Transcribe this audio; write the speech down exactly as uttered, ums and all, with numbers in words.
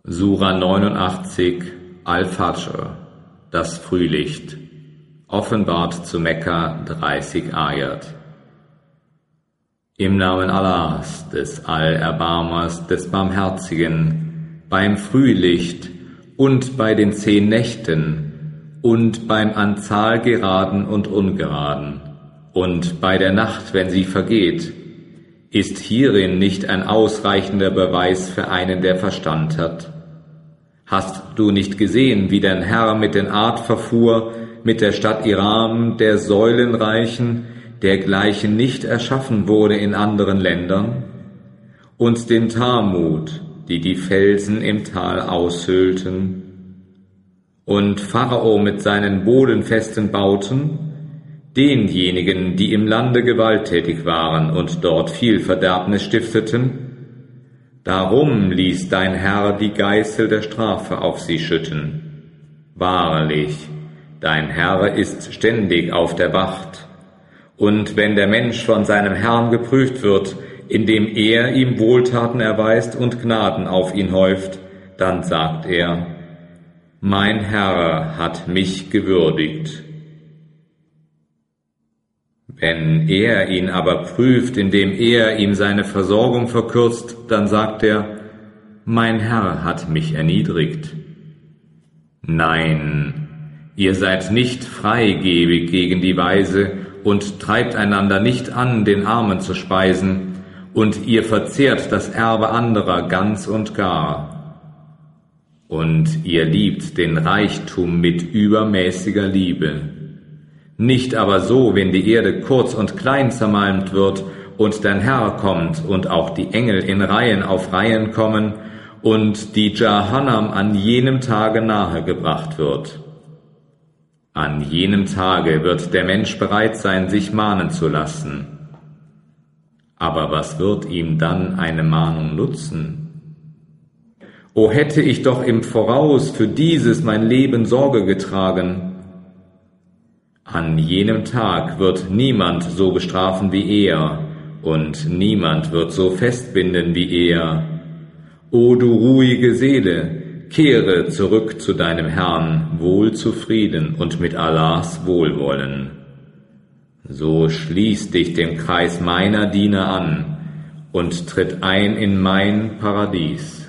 Sura neunundachtzig, Al-Fajr, das Frühlicht, offenbart zu Mekka dreißig Ayat. Im Namen Allahs, des Allerbarmers, des Barmherzigen, beim Frühlicht und bei den zehn Nächten und beim an Zahl geraden und ungeraden und bei der Nacht, wenn sie vergeht, ist hierin nicht ein ausreichender Beweis für einen, der Verstand hat? Hast du nicht gesehen, wie dein Herr mit den Ad verfuhr, mit der Stadt Iram, der Säulenreichen, dergleichen nicht erschaffen wurde in anderen Ländern? Und den Thamud, die die Felsen im Tal aushöhlten? Und Pharao mit seinen bodenfesten Bauten? Denjenigen, die im Lande gewalttätig waren und dort viel Verderbnis stifteten? Darum ließ dein Herr die Geißel der Strafe auf sie schütten. Wahrlich, dein Herr ist ständig auf der Wacht. Und wenn der Mensch von seinem Herrn geprüft wird, indem er ihm Wohltaten erweist und Gnaden auf ihn häuft, dann sagt er: Mein Herr hat mich gewürdigt. Wenn er ihn aber prüft, indem er ihm seine Versorgung verkürzt, dann sagt er: Mein Herr hat mich erniedrigt. Nein, ihr seid nicht freigebig gegen die Weise und treibt einander nicht an, den Armen zu speisen, und ihr verzehrt das Erbe anderer ganz und gar. Und ihr liebt den Reichtum mit übermäßiger Liebe. Nicht aber so, wenn die Erde kurz und klein zermalmt wird und dein Herr kommt und auch die Engel in Reihen auf Reihen kommen und die Jahannam an jenem Tage nahe gebracht wird. An jenem Tage wird der Mensch bereit sein, sich mahnen zu lassen. Aber was wird ihm dann eine Mahnung nutzen? O hätte ich doch im Voraus für dieses mein Leben Sorge getragen! An jenem Tag wird niemand so bestrafen wie er, und niemand wird so festbinden wie er. O du ruhige Seele, kehre zurück zu deinem Herrn, wohl zufrieden und mit Allahs Wohlwollen. So schließ dich dem Kreis meiner Diener an und tritt ein in mein Paradies.